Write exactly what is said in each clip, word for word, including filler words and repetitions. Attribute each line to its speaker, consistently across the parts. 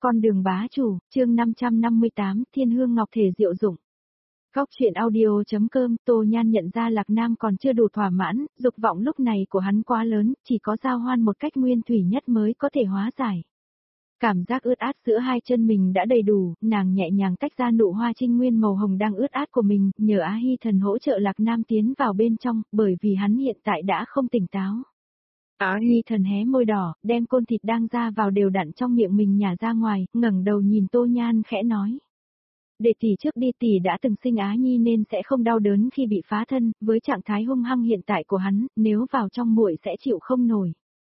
Speaker 1: Con đường bá chủ, chương năm trăm năm mươi tám, Thiên Hương Ngọc Thể diệu dụng. Góc truyện audio.com, Tô Nhan nhận ra Lạc Nam còn chưa đủ thỏa mãn, dục vọng lúc này của hắn quá lớn, chỉ có giao hoan một cách nguyên thủy nhất mới có thể hóa giải. Cảm giác ướt át giữa hai chân mình đã đầy đủ, nàng nhẹ nhàng tách ra nụ hoa trinh nguyên màu hồng đang ướt át của mình, nhờ Á Hy Thần hỗ trợ Lạc Nam tiến vào bên trong, bởi vì hắn hiện tại đã không tỉnh táo. Á Hy Thần hé môi đỏ, đem côn thịt đang ra vào đều đặn trong miệng mình nhả ra ngoài, ngẩng đầu nhìn Tô Nhan khẽ nói. Để tỷ trước đi, tỷ đã từng sinh Á Nhi nên sẽ không đau đớn khi bị phá thân, với trạng thái hung hăng hiện tại của hắn, nếu vào trong muội sẽ chịu không nổi.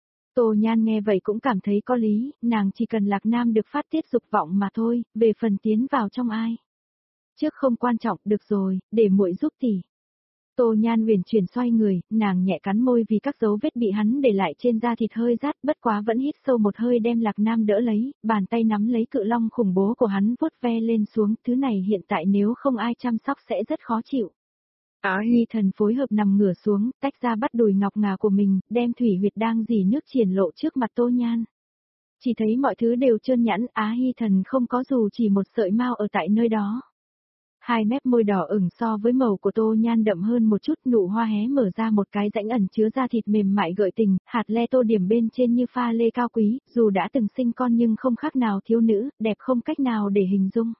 Speaker 1: Tô Nhan nghe vậy cũng cảm thấy có lý, nàng chỉ cần Lạc Nam được phát tiết dục vọng mà thôi, về phần tiến vào trong ai. Trước không quan trọng, được rồi, để muội giúp tỷ. Tô Nhan huyền chuyển xoay người, nàng nhẹ cắn môi vì các dấu vết bị hắn để lại trên da thịt hơi rát, bất quá vẫn hít sâu một hơi đem Lạc Nam đỡ lấy, bàn tay nắm lấy cự long khủng bố của hắn vuốt ve lên xuống, thứ này hiện tại nếu không ai chăm sóc sẽ rất khó chịu. Á Hy Thần phối hợp nằm ngửa xuống, tách ra bắt đùi ngọc ngà của mình, đem thủy huyệt đang dì nước triển lộ trước mặt Tô Nhan. Chỉ thấy mọi thứ đều trơn nhẵn, Á Hy Thần không có dù chỉ một sợi mao ở tại nơi đó. Hai mép môi đỏ ửng so với màu của Tô Nhan đậm hơn một chút, nụ hoa hé mở ra một cái rãnh ẩn chứa da thịt mềm mại gợi tình, hạt le tô điểm bên trên như pha lê cao quý, dù đã từng sinh con nhưng không khác nào thiếu nữ, đẹp không cách nào để hình dung.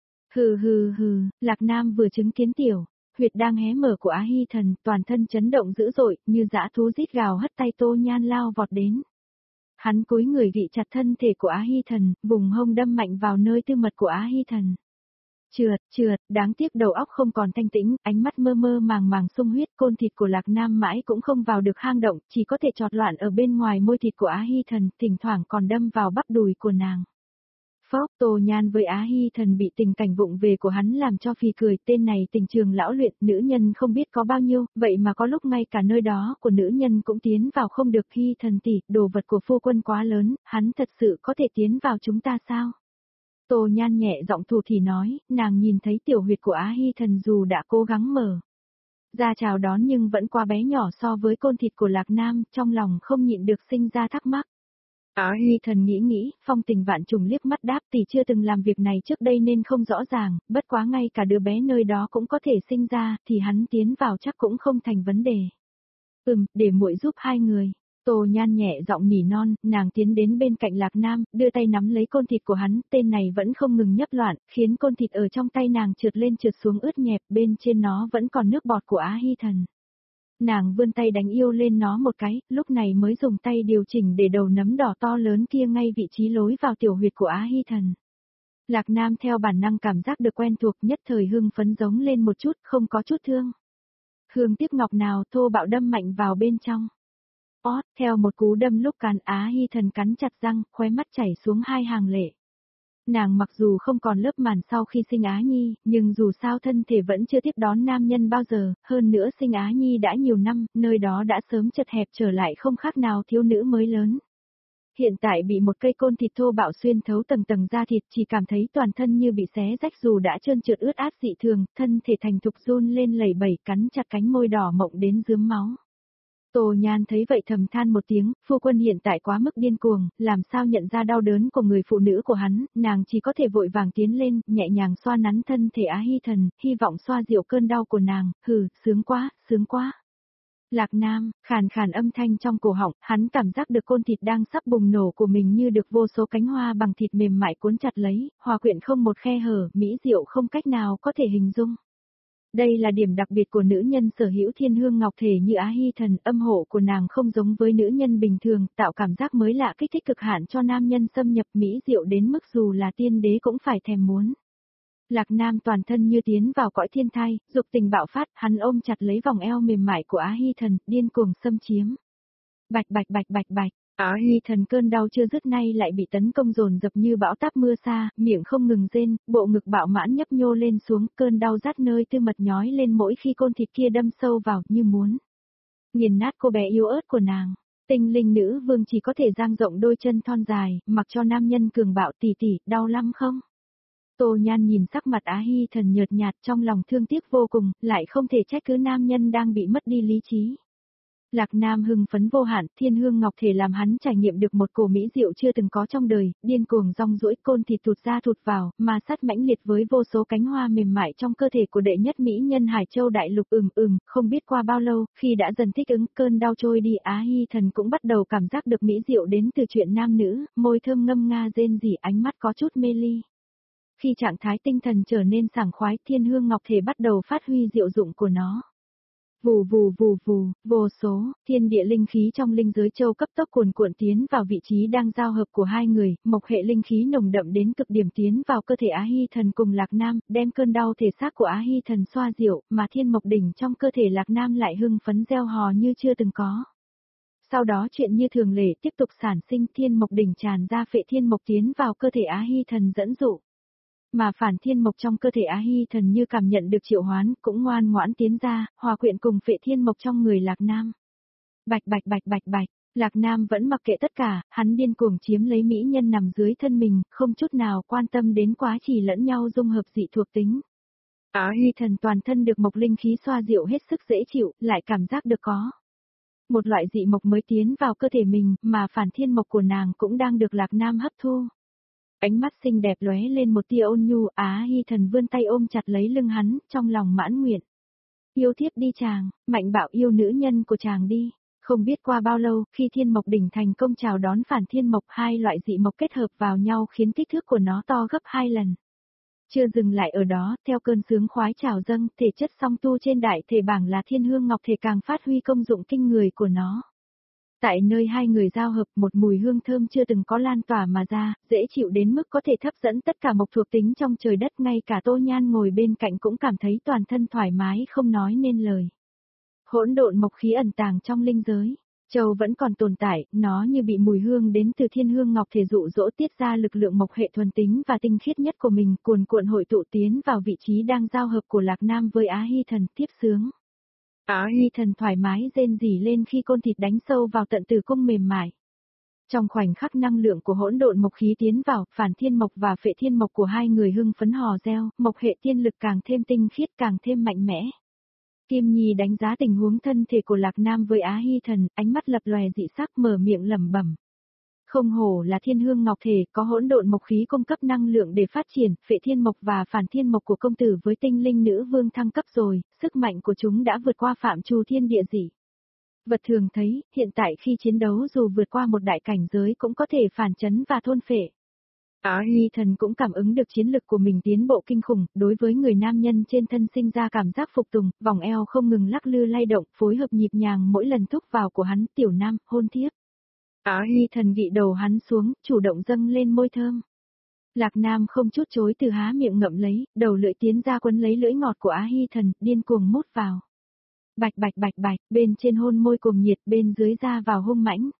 Speaker 1: Hừ hừ hừ, Lạc Nam vừa chứng kiến tiểu huyệt đang hé mở của Á Hy Thần, toàn thân chấn động dữ dội, như dã thú rít gào hất tay Tô Nhan lao vọt đến. Hắn cúi người gị chặt thân thể của Á Hy Thần, vùng hông đâm mạnh vào nơi tư mật của Á Hy Thần. Trượt, trượt, đáng tiếc đầu óc không còn thanh tĩnh, ánh mắt mơ mơ màng màng sung huyết, côn thịt của Lạc Nam mãi cũng không vào được hang động, chỉ có thể chọt loạn ở bên ngoài môi thịt của Á Hy Thần, thỉnh thoảng còn đâm vào bắp đùi của nàng. Phốc, Tô Nhan với Á Hy Thần bị tình cảnh vụng về của hắn làm cho phì cười, tên này tình trường lão luyện, nữ nhân không biết có bao nhiêu, vậy mà có lúc ngay cả nơi đó của nữ nhân cũng tiến vào không được. Hy Thần tỷ, đồ vật của phu quân quá lớn, hắn thật sự có thể tiến vào chúng ta sao? Tô Nhan nhẹ giọng thủ thì nói, nàng nhìn thấy tiểu huyệt của Á Hy Thần dù đã cố gắng mở ra chào đón nhưng vẫn quá bé nhỏ so với côn thịt của Lạc Nam, trong lòng không nhịn được sinh ra thắc mắc. Á Hy Thần nghĩ nghĩ, phong tình vạn trùng liếc mắt đáp, tỷ chưa từng làm việc này trước đây nên không rõ ràng, bất quá ngay cả đứa bé nơi đó cũng có thể sinh ra, thì hắn tiến vào chắc cũng không thành vấn đề. Ừm, để muội giúp hai người. Tô Nhan nhẹ giọng nỉ non, nàng tiến đến bên cạnh Lạc Nam, đưa tay nắm lấy côn thịt của hắn, tên này vẫn không ngừng nhấp loạn, khiến côn thịt ở trong tay nàng trượt lên trượt xuống ướt nhẹp, bên trên nó vẫn còn nước bọt của Á Hy Thần. Nàng vươn tay đánh yêu lên nó một cái, lúc này mới dùng tay điều chỉnh để đầu nấm đỏ to lớn kia ngay vị trí lối vào tiểu huyệt của Á Hy Thần. Lạc Nam theo bản năng cảm giác được quen thuộc, nhất thời hưng phấn giống lên một chút, không có chút thương. Hương tiếp ngọc nào thô bạo đâm mạnh vào bên trong. Ót, theo một cú đâm lúc càn, Á Hy Thần cắn chặt răng, khóe mắt chảy xuống hai hàng lệ. Nàng mặc dù không còn lớp màn sau khi sinh Á Nhi, nhưng dù sao thân thể vẫn chưa tiếp đón nam nhân bao giờ, hơn nữa sinh Á Nhi đã nhiều năm, nơi đó đã sớm chật hẹp trở lại không khác nào thiếu nữ mới lớn. Hiện tại bị một cây côn thịt thô bạo xuyên thấu tầng tầng da thịt, chỉ cảm thấy toàn thân như bị xé rách dù đã trơn trượt ướt át dị thường, thân thể thành thục run lên lẩy bẩy, cắn chặt cánh môi đỏ mộng đến rướm máu. Tô Nhan thấy vậy thầm than một tiếng, phu quân hiện tại quá mức điên cuồng, làm sao nhận ra đau đớn của người phụ nữ của hắn, nàng chỉ có thể vội vàng tiến lên, nhẹ nhàng xoa nắn thân thể Á Hy Thần, hy vọng xoa dịu cơn đau của nàng, hừ, sướng quá, sướng quá. Lạc Nam, khàn khàn âm thanh trong cổ họng, hắn cảm giác được côn thịt đang sắp bùng nổ của mình như được vô số cánh hoa bằng thịt mềm mại cuốn chặt lấy, hòa quyện không một khe hở, mỹ diệu không cách nào có thể hình dung. Đây là điểm đặc biệt của nữ nhân sở hữu thiên hương ngọc thể như Á Hy Thần, âm hộ của nàng không giống với nữ nhân bình thường, tạo cảm giác mới lạ kích thích cực hạn cho nam nhân xâm nhập mỹ diệu đến mức dù là tiên đế cũng phải thèm muốn. Lạc Nam toàn thân như tiến vào cõi thiên thai, dục tình bạo phát, hắn ôm chặt lấy vòng eo mềm mại của Á Hy Thần, điên cuồng xâm chiếm. Bạch bạch bạch bạch bạch. Á Hy Thần cơn đau chưa dứt nay lại bị tấn công dồn dập như bão táp mưa xa, miệng không ngừng rên, bộ ngực bạo mãn nhấp nhô lên xuống, cơn đau rát nơi tư mật nhói lên mỗi khi côn thịt kia đâm sâu vào như muốn nghiền nát cô bé yếu ớt của nàng. Tinh linh nữ vương chỉ có thể dang rộng đôi chân thon dài, mặc cho nam nhân cường bạo. Tỷ tỷ, đau lắm không? Tô Nhan nhìn sắc mặt Á Hy Thần nhợt nhạt trong lòng thương tiếc vô cùng, lại không thể trách cứ nam nhân đang bị mất đi lý trí. Lạc Nam hưng phấn vô hạn, thiên hương ngọc thể làm hắn trải nghiệm được một cổ mỹ diệu chưa từng có trong đời, điên cuồng rong ruỗi côn thịt thụt ra thụt vào, mà sát mãnh liệt với vô số cánh hoa mềm mại trong cơ thể của đệ nhất mỹ nhân Hải Châu Đại Lục. Ừm ừm, không biết qua bao lâu, khi đã dần thích ứng, cơn đau trôi đi, Á Hy Thần cũng bắt đầu cảm giác được mỹ diệu đến từ chuyện nam nữ, môi thơm ngâm nga rên rỉ, ánh mắt có chút mê ly. Khi trạng thái tinh thần trở nên sảng khoái, thiên hương ngọc thể bắt đầu phát huy diệu dụng của nó. Vù vù vù vù, vô số, thiên địa linh khí trong linh giới châu cấp tốc cuồn cuộn tiến vào vị trí đang giao hợp của hai người, mộc hệ linh khí nồng đậm đến cực điểm tiến vào cơ thể Á Hy Thần cùng Lạc Nam, đem cơn đau thể xác của Á Hy Thần xoa dịu, mà thiên mộc đỉnh trong cơ thể Lạc Nam lại hưng phấn reo hò như chưa từng có. Sau đó chuyện như thường lệ tiếp tục sản sinh, thiên mộc đỉnh tràn ra phệ thiên mộc tiến vào cơ thể Á Hy Thần dẫn dụ. Mà phản thiên mộc trong cơ thể Á Hy Thần như cảm nhận được triệu hoán, cũng ngoan ngoãn tiến ra, hòa quyện cùng phệ thiên mộc trong người Lạc Nam. Bạch bạch bạch bạch bạch, Lạc Nam vẫn mặc kệ tất cả, hắn điên cuồng chiếm lấy mỹ nhân nằm dưới thân mình, không chút nào quan tâm đến quá trì lẫn nhau dung hợp dị thuộc tính. Á Hy Thần toàn thân được mộc linh khí xoa dịu hết sức dễ chịu, lại cảm giác được có một loại dị mộc mới tiến vào cơ thể mình, mà phản thiên mộc của nàng cũng đang được Lạc Nam hấp thu. Ánh mắt xinh đẹp lóe lên một tia ôn nhu, Á Hy Thần vươn tay ôm chặt lấy lưng hắn, trong lòng mãn nguyện. Yêu thiếp đi chàng, mạnh bạo yêu nữ nhân của chàng đi. Không biết qua bao lâu, khi thiên mộc đỉnh thành công chào đón phản thiên mộc, hai loại dị mộc kết hợp vào nhau khiến kích thước của nó to gấp hai lần. Chưa dừng lại ở đó, theo cơn sướng khoái trào dâng, thể chất song tu trên đại thể bảng là thiên hương ngọc thể càng phát huy công dụng kinh người của nó. Tại nơi hai người giao hợp, một mùi hương thơm chưa từng có lan tỏa mà ra, dễ chịu đến mức có thể hấp dẫn tất cả mộc thuộc tính trong trời đất, ngay cả Tô Nhan ngồi bên cạnh cũng cảm thấy toàn thân thoải mái không nói nên lời. Hỗn độn mộc khí ẩn tàng trong linh giới, châu vẫn còn tồn tại, nó như bị mùi hương đến từ thiên hương ngọc thể dụ dỗ tiết ra lực lượng mộc hệ thuần tính và tinh khiết nhất của mình, cuồn cuộn hội tụ tiến vào vị trí đang giao hợp của Lạc Nam với Á Hy Thần, tiếp sướng. Á Hy Thần thoải mái rên rỉ lên khi côn thịt đánh sâu vào tận tử cung mềm mại. Trong khoảnh khắc năng lượng của hỗn độn mộc khí tiến vào, phản thiên mộc và phệ thiên mộc của hai người hưng phấn hò reo, mộc hệ tiên lực càng thêm tinh khiết, càng thêm mạnh mẽ. Kim Nhi đánh giá tình huống thân thể của Lạc Nam với Á Hy Thần, ánh mắt lập lòe dị sắc, mở miệng lẩm bẩm. Không hổ là thiên hương ngọc thể, có hỗn độn mộc khí cung cấp năng lượng để phát triển, phệ thiên mộc và phản thiên mộc của công tử với tinh linh nữ vương thăng cấp rồi, sức mạnh của chúng đã vượt qua phạm trù thiên địa dị. Vật thường thấy, hiện tại khi chiến đấu dù vượt qua một đại cảnh giới cũng có thể phản chấn và thôn phệ. Á Hy Thần cũng cảm ứng được chiến lực của mình tiến bộ kinh khủng, đối với người nam nhân trên thân sinh ra cảm giác phục tùng, vòng eo không ngừng lắc lư lay động, phối hợp nhịp nhàng mỗi lần thúc vào của hắn, tiểu nam, hôn thiếp. Á Hy Thần gị đầu hắn xuống, chủ động dâng lên môi thơm. Lạc Nam không chút chối từ há miệng ngậm lấy, đầu lưỡi tiến ra quấn lấy lưỡi ngọt của Á Hy Thần, điên cuồng mút vào. Bạch bạch bạch bạch, bên trên hôn môi cùng nhiệt, bên dưới ra vào hung mãnh.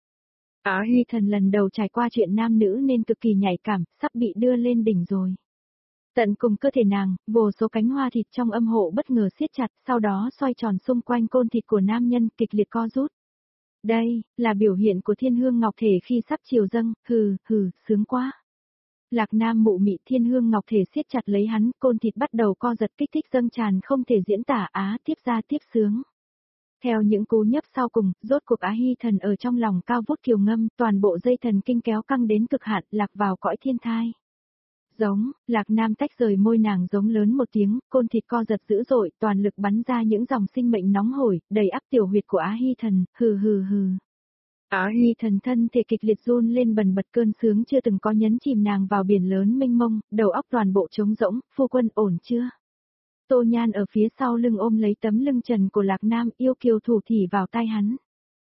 Speaker 1: Á Hy Thần lần đầu trải qua chuyện nam nữ nên cực kỳ nhạy cảm, sắp bị đưa lên đỉnh rồi. Tận cùng cơ thể nàng, vô số cánh hoa thịt trong âm hộ bất ngờ siết chặt, sau đó xoay tròn xung quanh côn thịt của nam nhân, kịch liệt co rút. Đây, là biểu hiện của thiên hương ngọc thể khi sắp chiều dâng, hừ, hừ, sướng quá. Lạc Nam mụ mị, thiên hương ngọc thể siết chặt lấy hắn, côn thịt bắt đầu co giật kích thích dâng tràn không thể diễn tả, á tiếp ra tiếp sướng. Theo những cú nhấp sau cùng, rốt cuộc Á Hy Thần ở trong lòng cao vút kiều ngâm, toàn bộ dây thần kinh kéo căng đến cực hạn, lạc vào cõi thiên thai. Giống, Lạc Nam tách rời môi nàng giống lớn một tiếng, côn thịt co giật dữ dội, toàn lực bắn ra những dòng sinh mệnh nóng hổi, đầy ắp tiểu huyệt của Á Hy Thần, hừ hừ hừ. Á Hy Thần thân thể kịch liệt run lên bần bật, cơn sướng chưa từng có nhấn chìm nàng vào biển lớn mênh mông, đầu óc toàn bộ trống rỗng, phu quân ổn chưa? Tô Nhan ở phía sau lưng ôm lấy tấm lưng trần của Lạc Nam, yêu kiều thủ thỉ vào tai hắn.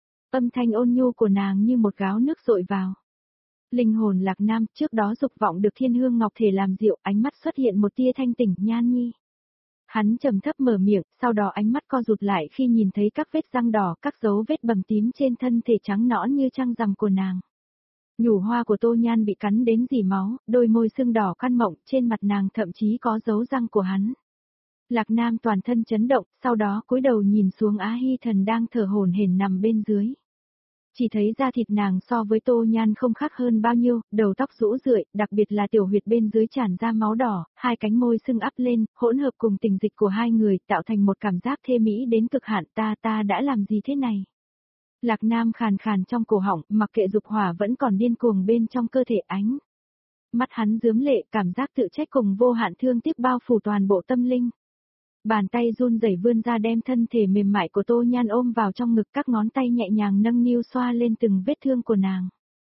Speaker 1: Âm thanh ôn nhu của nàng như một gáo nước dội vào. Linh hồn Lạc Nam trước đó dục vọng được thiên hương ngọc thể làm dịu, ánh mắt xuất hiện một tia thanh tỉnh, Nhan nhi. Hắn trầm thấp mở miệng, sau đó ánh mắt co rụt lại khi nhìn thấy các vết răng đỏ, các dấu vết bầm tím trên thân thể trắng nõn như trăng rằm của nàng. Nhủ hoa của Tô Nhan bị cắn đến rỉ máu, đôi môi sưng đỏ căn mộng, trên mặt nàng thậm chí có dấu răng của hắn. Lạc Nam toàn thân chấn động, sau đó cúi đầu nhìn xuống Á Hy Thần đang thở hổn hển nằm bên dưới. Chỉ thấy da thịt nàng so với Tô Nhan không khác hơn bao nhiêu, đầu tóc rũ rượi, đặc biệt là tiểu huyệt bên dưới tràn ra máu đỏ, hai cánh môi sưng ắp lên, hỗn hợp cùng tình dịch của hai người tạo thành một cảm giác thê mỹ đến cực hạn, ta ta đã làm gì thế này? Lạc Nam khàn khàn trong cổ họng, mặc kệ dục hỏa vẫn còn điên cuồng bên trong cơ thể ánh. Mắt hắn rướm lệ, cảm giác tự trách cùng vô hạn thương tiếc bao phủ toàn bộ tâm linh. Bàn tay run rẩy vươn ra đem thân thể mềm mại của Tô Nhan ôm vào trong ngực, các ngón tay nhẹ nhàng nâng niu xoa lên từng vết thương của nàng.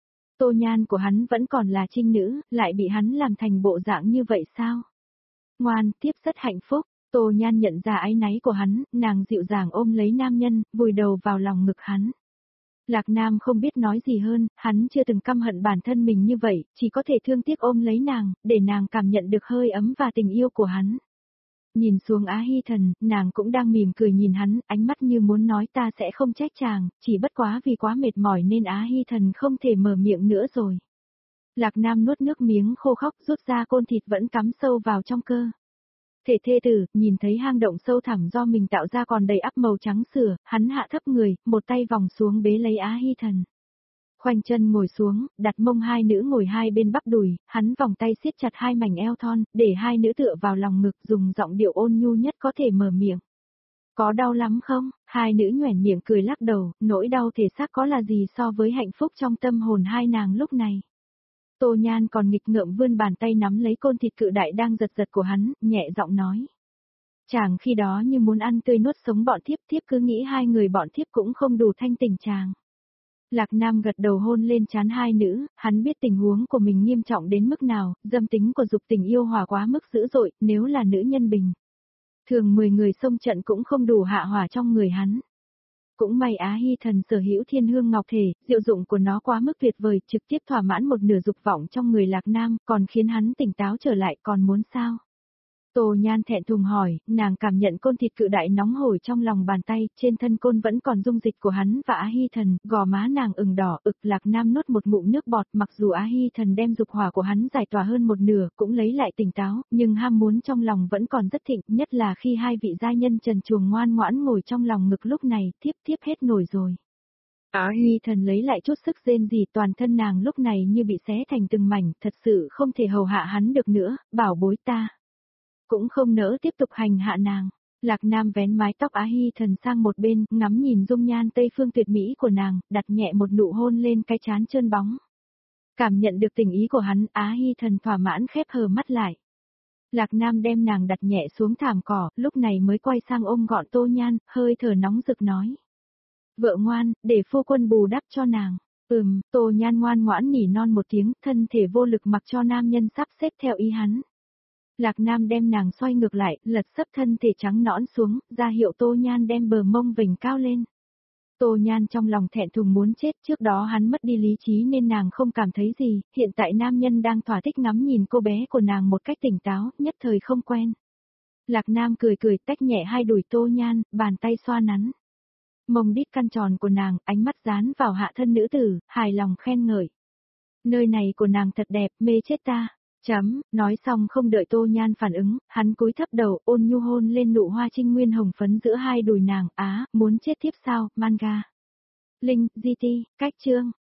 Speaker 1: Tô Nhan của hắn vẫn còn là trinh nữ, lại bị hắn làm thành bộ dạng như vậy sao? Ngoan, tiếp rất hạnh phúc. Tô Nhan nhận ra áy náy của hắn, nàng dịu dàng ôm lấy nam nhân, vùi đầu vào lòng ngực hắn. Lạc Nam không biết nói gì hơn, hắn chưa từng căm hận bản thân mình như vậy, chỉ có thể thương tiếc ôm lấy nàng, để nàng cảm nhận được hơi ấm và tình yêu của hắn. Nhìn xuống Á Hy Thần, nàng cũng đang mỉm cười nhìn hắn, ánh mắt như muốn nói ta sẽ không trách chàng, chỉ bất quá vì quá mệt mỏi nên Á Hy Thần không thể mở miệng nữa rồi. Lạc Nam nuốt nước miếng khô khóc, rút ra côn thịt vẫn cắm sâu vào trong cơ thể thê tử, nhìn thấy hang động sâu thẳm do mình tạo ra còn đầy ắp màu trắng sữa, hắn hạ thấp người, một tay vòng xuống bế lấy Á Hy Thần. Khoanh chân ngồi xuống, đặt mông hai nữ ngồi hai bên bắp đùi, hắn vòng tay siết chặt hai mảnh eo thon, để hai nữ tựa vào lòng ngực, dùng giọng điệu ôn nhu nhất có thể mở miệng. Có đau lắm không? Hai nữ nhoẻn miệng cười lắc đầu, nỗi đau thể xác có là gì so với hạnh phúc trong tâm hồn hai nàng lúc này. Tô Nhan còn nghịch ngợm vươn bàn tay nắm lấy côn thịt cự đại đang giật giật của hắn, nhẹ giọng nói. Chàng khi đó như muốn ăn tươi nuốt sống bọn thiếp, thiếp cứ nghĩ hai người bọn thiếp cũng không đủ thanh tình chàng. Lạc Nam gật đầu hôn lên trán hai nữ, hắn biết tình huống của mình nghiêm trọng đến mức nào, dâm tính của dục tình yêu hòa quá mức dữ dội, nếu là nữ nhân bình. Thường mười người xông trận cũng không đủ hạ hỏa trong người hắn. Cũng may Á Hy Thần sở hữu thiên hương ngọc thể, diệu dụng của nó quá mức tuyệt vời, trực tiếp thỏa mãn một nửa dục vọng trong người Lạc Nam, còn khiến hắn tỉnh táo trở lại, còn muốn sao? Tô Nhan thẹn thùng hỏi, nàng cảm nhận côn thịt cự đại nóng hổi trong lòng bàn tay, trên thân côn vẫn còn dung dịch của hắn và Á Hy Thần, gò má nàng ửng đỏ, ực. Lạc Nam nuốt một ngụm nước bọt, mặc dù Á Hy Thần đem dục hỏa của hắn giải tỏa hơn một nửa, cũng lấy lại tỉnh táo, nhưng ham muốn trong lòng vẫn còn rất thịnh, nhất là khi hai vị gia nhân trần truồng ngoan ngoãn ngồi trong lòng ngực lúc này, thiếp thiếp hết nổi rồi. Á Hy Thần lấy lại chút sức rên rỉ, toàn thân nàng lúc này như bị xé thành từng mảnh, thật sự không thể hầu hạ hắn được nữa, bảo bối ta. Cũng không nỡ tiếp tục hành hạ nàng. Lạc Nam vén mái tóc Á Hy Thần sang một bên, ngắm nhìn dung nhan tây phương tuyệt mỹ của nàng, đặt nhẹ một nụ hôn lên cái trán trơn bóng. Cảm nhận được tình ý của hắn, Á Hy Thần thỏa mãn khép hờ mắt lại. Lạc Nam đem nàng đặt nhẹ xuống thảm cỏ, lúc này mới quay sang ôm gọn Tô Nhan, hơi thở nóng rực nói. Vợ ngoan, để phu quân bù đắp cho nàng. Ừm, Tô Nhan ngoan ngoãn nỉ non một tiếng, thân thể vô lực mặc cho nam nhân sắp xếp theo ý hắn. Lạc Nam đem nàng xoay ngược lại, lật sấp thân thể trắng nõn xuống, ra hiệu Tô Nhan đem bờ mông vểnh cao lên. Tô Nhan trong lòng thẹn thùng muốn chết, trước đó hắn mất đi lý trí nên nàng không cảm thấy gì, hiện tại nam nhân đang thỏa thích ngắm nhìn cô bé của nàng một cách tỉnh táo, nhất thời không quen. Lạc Nam cười cười tách nhẹ hai đùi Tô Nhan, bàn tay xoa nắn. Mông đít căn tròn của nàng, ánh mắt dán vào hạ thân nữ tử, hài lòng khen ngợi. Nơi này của nàng thật đẹp, mê chết ta. Chấm, nói xong không đợi Tô Nhan phản ứng, hắn cúi thấp đầu ôn nhu hôn lên nụ hoa trinh nguyên hồng phấn giữa hai đùi nàng, á, muốn chết tiếp sao, manga. Linh, giê tê, cách chương.